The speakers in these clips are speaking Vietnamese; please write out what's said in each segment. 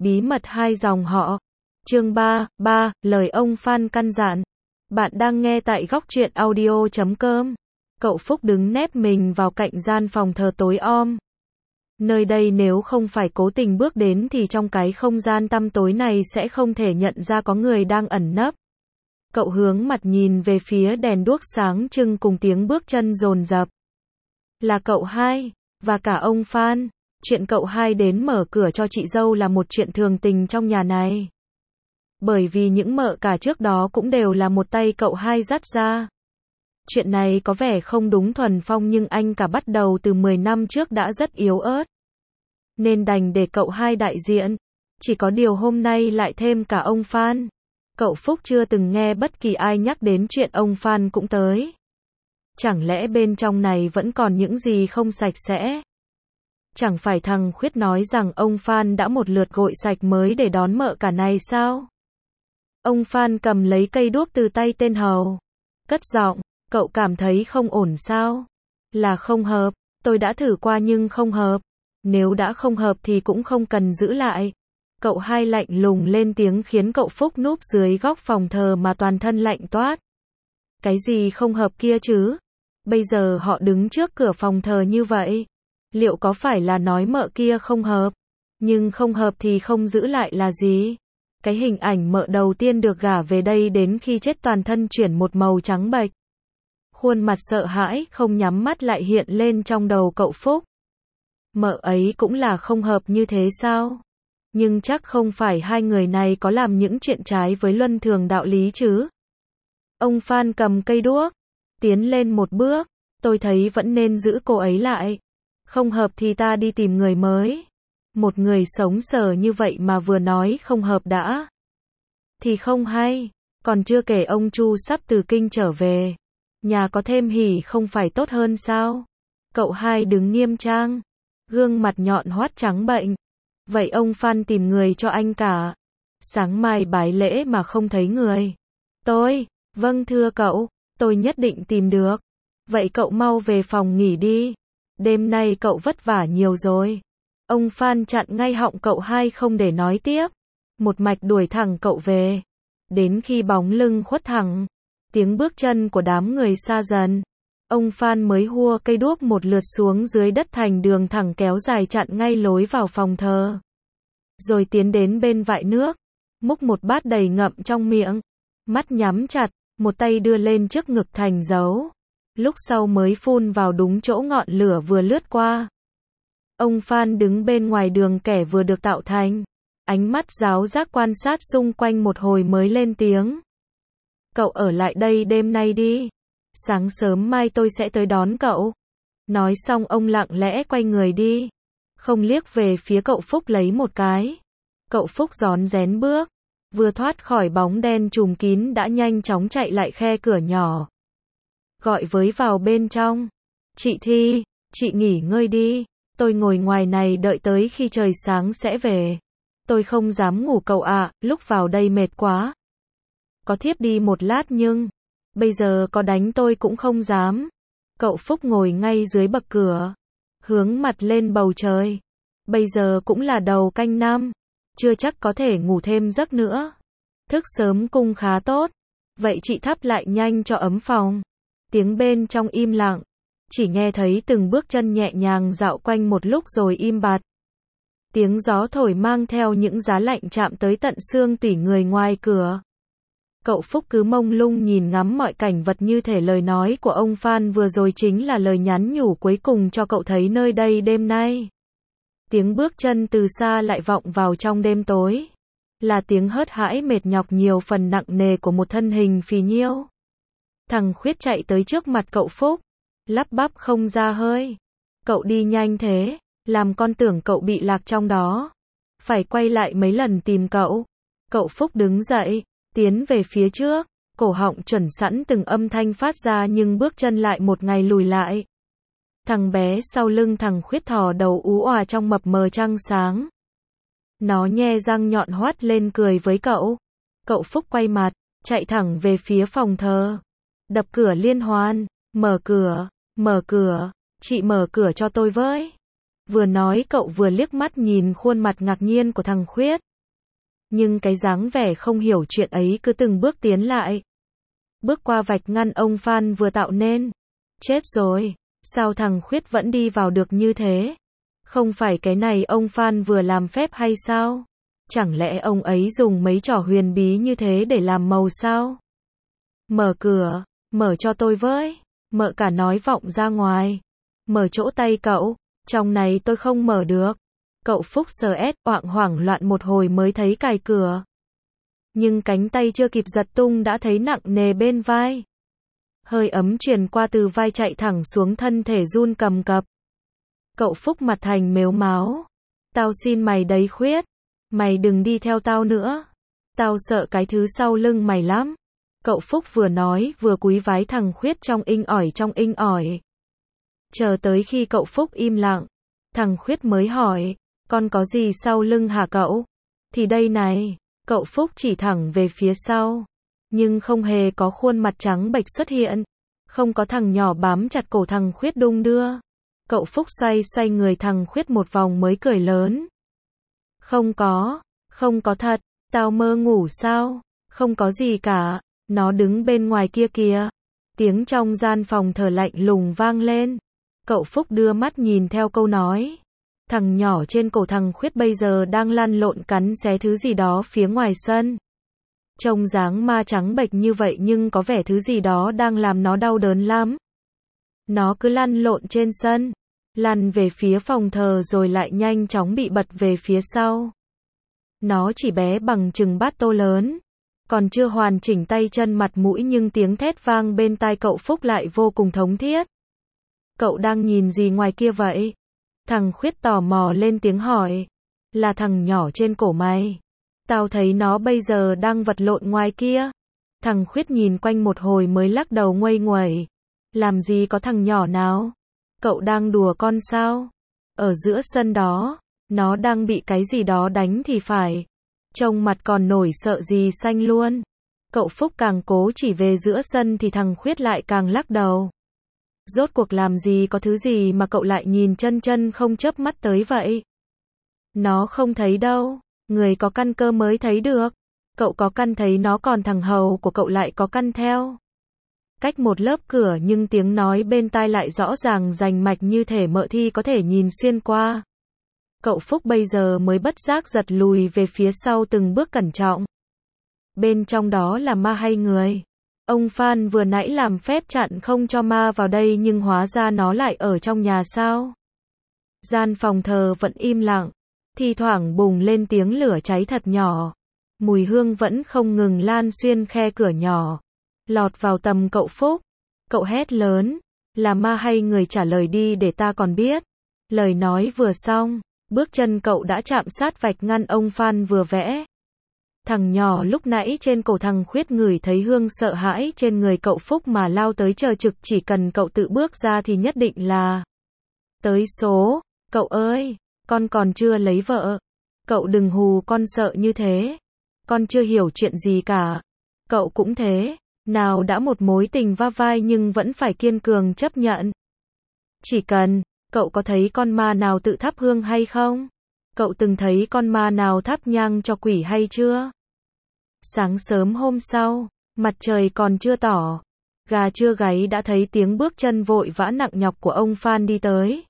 bí mật hai dòng họ. Chương 3, lời ông Phan căn dặn. Bạn đang nghe tại góc truyện audio.com. Cậu Phúc đứng nép mình vào cạnh gian phòng thờ tối om. Nơi đây nếu không phải cố tình bước đến thì trong cái không gian tăm tối này sẽ không thể nhận ra có người đang ẩn nấp. Cậu hướng mặt nhìn về phía đèn đuốc sáng trưng cùng tiếng bước chân dồn dập. Là cậu hai, và cả ông Phan. Chuyện cậu hai đến mở cửa cho chị dâu là một chuyện thường tình trong nhà này. Bởi vì những mợ cả trước đó cũng đều là một tay cậu hai dắt ra. Chuyện này có vẻ không đúng thuần phong nhưng anh cả bắt đầu từ 10 năm trước đã rất yếu ớt. Nên đành để cậu hai đại diện. Chỉ có điều hôm nay lại thêm cả ông Phan. Cậu Phúc chưa từng nghe bất kỳ ai nhắc đến chuyện ông Phan cũng tới. Chẳng lẽ bên trong này vẫn còn những gì không sạch sẽ? Chẳng phải thằng Khuyết nói rằng ông Phan đã một lượt gội sạch mới để đón mợ cả này sao? Ông Phan cầm lấy cây đuốc từ tay tên hầu. Cất giọng, cậu cảm thấy không ổn sao? Là không hợp, tôi đã thử qua nhưng không hợp. Nếu đã không hợp thì cũng không cần giữ lại. Cậu hai lạnh lùng lên tiếng khiến cậu Phúc núp dưới góc phòng thờ mà toàn thân lạnh toát. Cái gì không hợp kia chứ? Bây giờ họ đứng trước cửa phòng thờ như vậy. Liệu có phải là nói mợ kia không hợp? Nhưng không hợp thì không giữ lại là gì? Cái hình ảnh mợ đầu tiên được gả về đây đến khi chết toàn thân chuyển một màu trắng bệch. Khuôn mặt sợ hãi không nhắm mắt lại hiện lên trong đầu cậu Phúc. Mợ ấy cũng là không hợp như thế sao? Nhưng chắc không phải hai người này có làm những chuyện trái với luân thường đạo lý chứ? Ông Phan cầm cây đuốc, tiến lên một bước. Tôi thấy vẫn nên giữ cô ấy lại. Không hợp thì ta đi tìm người mới. Một người sống sờ như vậy mà vừa nói không hợp đã. Thì không hay. Còn chưa kể ông Chu sắp từ kinh trở về. Nhà có thêm hỉ không phải tốt hơn sao? Cậu hai đứng nghiêm trang. Gương mặt nhọn hoắt trắng bệnh. Vậy ông Phan tìm người cho anh cả. Sáng mai bái lễ mà không thấy người. Vâng thưa cậu, tôi nhất định tìm được. Vậy cậu mau về phòng nghỉ đi. Đêm nay cậu vất vả nhiều rồi. Ông Phan chặn ngay họng cậu hai không để nói tiếp. Một mạch đuổi thẳng cậu về. Đến khi bóng lưng khuất thẳng. Tiếng bước chân của đám người xa dần. Ông Phan mới hua cây đuốc một lượt xuống dưới đất thành đường thẳng kéo dài chặn ngay lối vào phòng thờ. Rồi tiến đến bên vại nước. Múc một bát đầy ngậm trong miệng. Mắt nhắm chặt, một tay đưa lên trước ngực thành dấu. Lúc sau mới phun vào đúng chỗ ngọn lửa vừa lướt qua. Ông Phan đứng bên ngoài đường kẻ vừa được tạo thành. Ánh mắt giáo giác quan sát xung quanh một hồi mới lên tiếng. Cậu ở lại đây đêm nay đi. Sáng sớm mai tôi sẽ tới đón cậu. Nói xong ông lặng lẽ quay người đi. Không liếc về phía cậu Phúc lấy một cái. Cậu Phúc rón rén bước. Vừa thoát khỏi bóng đen trùm kín đã nhanh chóng chạy lại khe cửa nhỏ. Gọi với vào bên trong. Chị Thi, chị nghỉ ngơi đi. Tôi ngồi ngoài này đợi tới khi trời sáng sẽ về. Tôi không dám ngủ cậu ạ, lúc vào đây mệt quá. Có thiếp đi một lát nhưng bây giờ có đánh tôi cũng không dám. Cậu Phúc ngồi ngay dưới bậc cửa. Hướng mặt lên bầu trời. Bây giờ cũng là đầu canh năm. Chưa chắc có thể ngủ thêm giấc nữa. Thức sớm cung khá tốt. Vậy chị thắp lại nhanh cho ấm phòng. Tiếng bên trong im lặng. Chỉ nghe thấy từng bước chân nhẹ nhàng dạo quanh một lúc rồi im bặt. Tiếng gió thổi mang theo những giá lạnh chạm tới tận xương tủy người ngoài cửa. Cậu Phúc cứ mông lung nhìn ngắm mọi cảnh vật như thể lời nói của ông Phan vừa rồi chính là lời nhắn nhủ cuối cùng cho cậu thấy nơi đây đêm nay. Tiếng bước chân từ xa lại vọng vào trong đêm tối. Là tiếng hớt hãi mệt nhọc nhiều phần nặng nề của một thân hình phì nhiêu. Thằng Khuyết chạy tới trước mặt cậu Phúc. Lắp bắp không ra hơi. Cậu đi nhanh thế, làm con tưởng cậu bị lạc trong đó. Phải quay lại mấy lần tìm cậu. Cậu Phúc đứng dậy, tiến về phía trước. Cổ họng chuẩn sẵn từng âm thanh phát ra nhưng bước chân lại một ngày lùi lại. Thằng bé sau lưng thằng Khuyết thò đầu ú òa trong mập mờ trăng sáng. Nó nhe răng nhọn hoắt lên cười với cậu. Cậu Phúc quay mặt, chạy thẳng về phía phòng thờ. Đập cửa liên hoan, mở cửa, chị mở cửa cho tôi với. Vừa nói cậu vừa liếc mắt nhìn khuôn mặt ngạc nhiên của thằng Khuyết. Nhưng cái dáng vẻ không hiểu chuyện ấy cứ từng bước tiến lại. Bước qua vạch ngăn ông Phan vừa tạo nên. Chết rồi, sao thằng Khuyết vẫn đi vào được như thế? Không phải cái này ông Phan vừa làm phép hay sao? Chẳng lẽ ông ấy dùng mấy trò huyền bí như thế để làm màu sao? Mở cửa, mở cho tôi với. Mợ cả nói vọng ra ngoài. Mở chỗ tay cậu, trong này tôi không mở được. Cậu Phúc hoảng hoảng loạn một hồi mới thấy cài cửa. Nhưng cánh tay chưa kịp giật tung đã thấy nặng nề bên vai. Hơi ấm truyền qua từ vai chạy thẳng xuống thân thể run cầm cập. Cậu Phúc mặt thành mếu máo. Tao xin mày đấy Khuyết. Mày đừng đi theo tao nữa. Tao sợ cái thứ sau lưng mày lắm. Cậu Phúc vừa nói vừa cúi vái thằng Khuyết trong inh ỏi. Chờ tới khi cậu Phúc im lặng, thằng Khuyết mới hỏi, con có gì sau lưng hả cậu? Thì đây này, cậu Phúc chỉ thẳng về phía sau. Nhưng không hề có khuôn mặt trắng bệch xuất hiện. Không có thằng nhỏ bám chặt cổ thằng Khuyết đung đưa. Cậu Phúc xoay người thằng Khuyết một vòng mới cười lớn. Không có thật, tao mơ ngủ sao? Không có gì cả, nó đứng bên ngoài kia kìa. Tiếng trong gian phòng thờ lạnh lùng vang lên. Cậu Phúc đưa mắt nhìn theo câu nói. Thằng nhỏ trên cổ thằng Khuyết bây giờ đang lăn lộn cắn xé thứ gì đó phía ngoài sân. Trông dáng ma trắng bệch như vậy nhưng có vẻ thứ gì đó đang làm nó đau đớn lắm. Nó cứ lăn lộn trên sân, lăn về phía phòng thờ rồi lại nhanh chóng bị bật về phía sau. Nó chỉ bé bằng chừng bát tô lớn, còn chưa hoàn chỉnh tay chân mặt mũi nhưng tiếng thét vang bên tai cậu Phúc lại vô cùng thống thiết. Cậu đang nhìn gì ngoài kia vậy? Thằng Khuyết tò mò lên tiếng hỏi. Là thằng nhỏ trên cổ mày. Tao thấy nó bây giờ đang vật lộn ngoài kia. Thằng Khuyết nhìn quanh một hồi mới lắc đầu nguây nguẩy. Làm gì có thằng nhỏ nào? Cậu đang đùa con sao? Ở giữa sân đó, nó đang bị cái gì đó đánh thì phải. Trông mặt còn nổi sợ gì xanh luôn. Cậu Phúc càng cố chỉ về giữa sân thì thằng Khuyết lại càng lắc đầu. Rốt cuộc làm gì có thứ gì mà cậu lại nhìn chân không chớp mắt tới vậy? Nó không thấy đâu, người có căn cơ mới thấy được. Cậu có căn thấy nó còn thằng hầu của cậu lại có căn theo. Cách một lớp cửa nhưng tiếng nói bên tai lại rõ ràng rành mạch như thể Mợ Thi có thể nhìn xuyên qua. Cậu Phúc bây giờ mới bất giác giật lùi về phía sau từng bước cẩn trọng. Bên trong đó là ma hay người? Ông Phan vừa nãy làm phép chặn không cho ma vào đây nhưng hóa ra nó lại ở trong nhà sao? Gian phòng thờ vẫn im lặng, thi thoảng bùng lên tiếng lửa cháy thật nhỏ. Mùi hương vẫn không ngừng lan xuyên khe cửa nhỏ, lọt vào tầm cậu Phúc. Cậu hét lớn, là ma hay người trả lời đi để ta còn biết. Lời nói vừa xong, bước chân cậu đã chạm sát vạch ngăn ông Phan vừa vẽ. Thằng nhỏ lúc nãy trên cổ thằng Khuyết ngửi thấy hương sợ hãi trên người cậu Phúc mà lao tới chờ trực, chỉ cần cậu tự bước ra thì nhất định là tới số. Cậu ơi, con còn chưa lấy vợ. Cậu đừng hù con sợ như thế. Con chưa hiểu chuyện gì cả. Cậu cũng thế, nào đã một mối tình va vai nhưng vẫn phải kiên cường chấp nhận. Chỉ cần, cậu có thấy con ma nào tự thắp hương hay không? Cậu từng thấy con ma nào thắp nhang cho quỷ hay chưa? Sáng sớm hôm sau, mặt trời còn chưa tỏ, gà chưa gáy đã thấy tiếng bước chân vội vã nặng nhọc của ông Phan đi tới.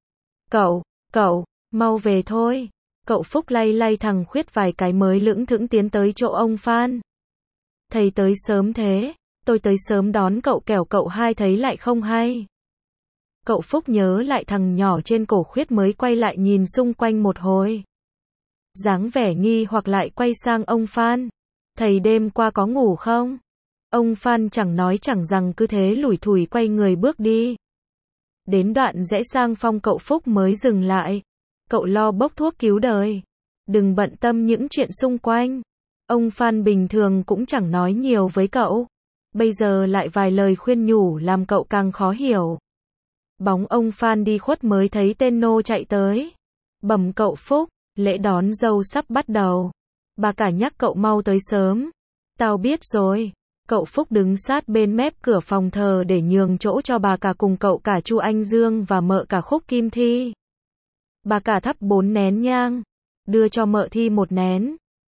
Cậu, mau về thôi. Cậu Phúc lay thằng Khuyết vài cái mới lững thững tiến tới chỗ ông Phan. Thầy tới sớm thế, tôi tới sớm đón cậu kẻo cậu hai thấy lại không hay. Cậu Phúc nhớ lại thằng nhỏ trên cổ Khuyết mới quay lại nhìn xung quanh một hồi. Dáng vẻ nghi hoặc lại quay sang ông Phan. Thầy đêm qua có ngủ không? Ông Phan chẳng nói chẳng rằng cứ thế lủi thủi quay người bước đi. Đến đoạn rẽ sang phòng cậu Phúc mới dừng lại. Cậu lo bốc thuốc cứu đời. Đừng bận tâm những chuyện xung quanh. Ông Phan bình thường cũng chẳng nói nhiều với cậu. Bây giờ lại vài lời khuyên nhủ làm cậu càng khó hiểu. Bóng ông Phan đi khuất mới thấy tên nô chạy tới. Bẩm cậu Phúc, lễ đón dâu sắp bắt đầu. Bà cả nhắc cậu mau tới sớm. Tao biết rồi. Cậu Phúc đứng sát bên mép cửa phòng thờ để nhường chỗ cho bà cả cùng cậu cả Chu Anh Dương và mợ cả Khúc Kim Thi. Bà cả thắp 4 nén nhang, đưa cho Mợ Thi 1 nén.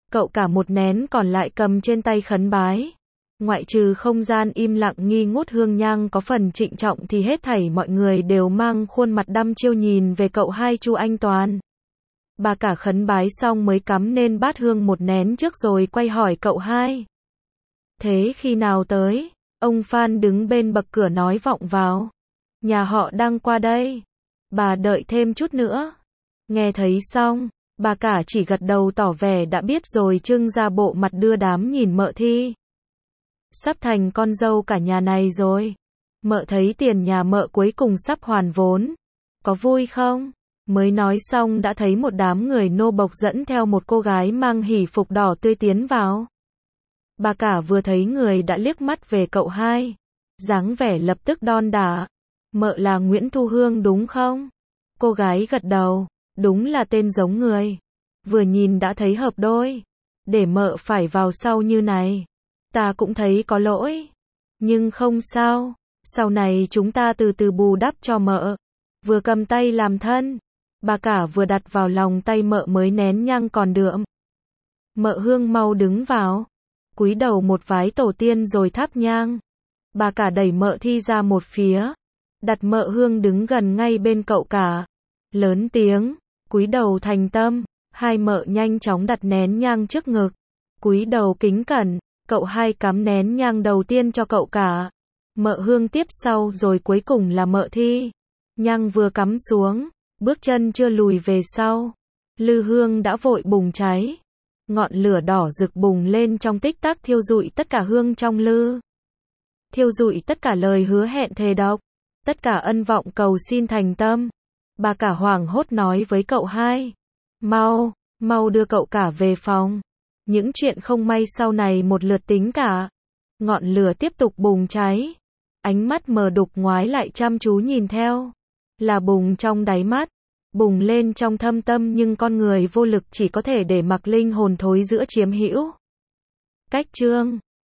Cậu cả một nén còn lại cầm trên tay khấn bái. Ngoại trừ không gian im lặng nghi ngút hương nhang có phần trịnh trọng thì hết thảy mọi người đều mang khuôn mặt đăm chiêu nhìn về cậu hai Chu Anh Toàn. Bà cả khấn bái xong mới cắm lên bát hương một nén trước rồi quay hỏi cậu hai. Thế khi nào tới? Ông Phan đứng bên bậc cửa nói vọng vào. Nhà họ đang qua đây. Bà đợi thêm chút nữa. Nghe thấy xong, bà cả chỉ gật đầu tỏ vẻ đã biết rồi trưng ra bộ mặt đưa đám nhìn Mợ Thi. Sắp thành con dâu cả nhà này rồi. Mợ thấy tiền nhà Mợ cuối cùng sắp hoàn vốn. Có vui không? Mới nói xong đã thấy một đám người nô bộc dẫn theo một cô gái mang hỷ phục đỏ tươi tiến vào. Bà cả vừa thấy người đã liếc mắt về cậu hai. Dáng vẻ lập tức đon đả. Mợ là Nguyễn Thu Hương đúng không? Cô gái gật đầu. Đúng là tên giống người. Vừa nhìn đã thấy hợp đôi. Để Mợ phải vào sau như này. Ta cũng thấy có lỗi. Nhưng không sao. Sau này chúng ta từ từ bù đắp cho Mợ. Vừa cầm tay làm thân. Bà cả vừa đặt vào lòng tay Mợ mới nén nhang còn đượm. Mợ Hương mau đứng vào. Cúi đầu một vái tổ tiên rồi thắp nhang. Bà cả đẩy Mợ Thi ra một phía. Đặt Mợ Hương đứng gần ngay bên cậu cả. Lớn tiếng. Cúi đầu thành tâm. Hai Mợ nhanh chóng đặt nén nhang trước ngực. Cúi đầu kính cẩn. Cậu hai cắm nén nhang đầu tiên cho cậu cả. Mợ Hương tiếp sau rồi cuối cùng là Mợ Thi. Nhang vừa cắm xuống. Bước chân chưa lùi về sau. Lư hương đã vội bùng cháy. Ngọn lửa đỏ rực bùng lên trong tích tắc thiêu rụi tất cả hương trong lư. Thiêu rụi tất cả lời hứa hẹn thề độc. Tất cả ân vọng cầu xin thành tâm. Bà cả hoảng hốt nói với cậu hai. Mau đưa cậu cả về phòng. Những chuyện không may sau này một lượt tính cả. Ngọn lửa tiếp tục bùng cháy. Ánh mắt mờ đục ngoái lại chăm chú nhìn theo. Là bùng trong đáy mắt. Bùng lên trong thâm tâm nhưng con người vô lực chỉ có thể để mặc linh hồn thối giữa chiếm hữu. Cách chương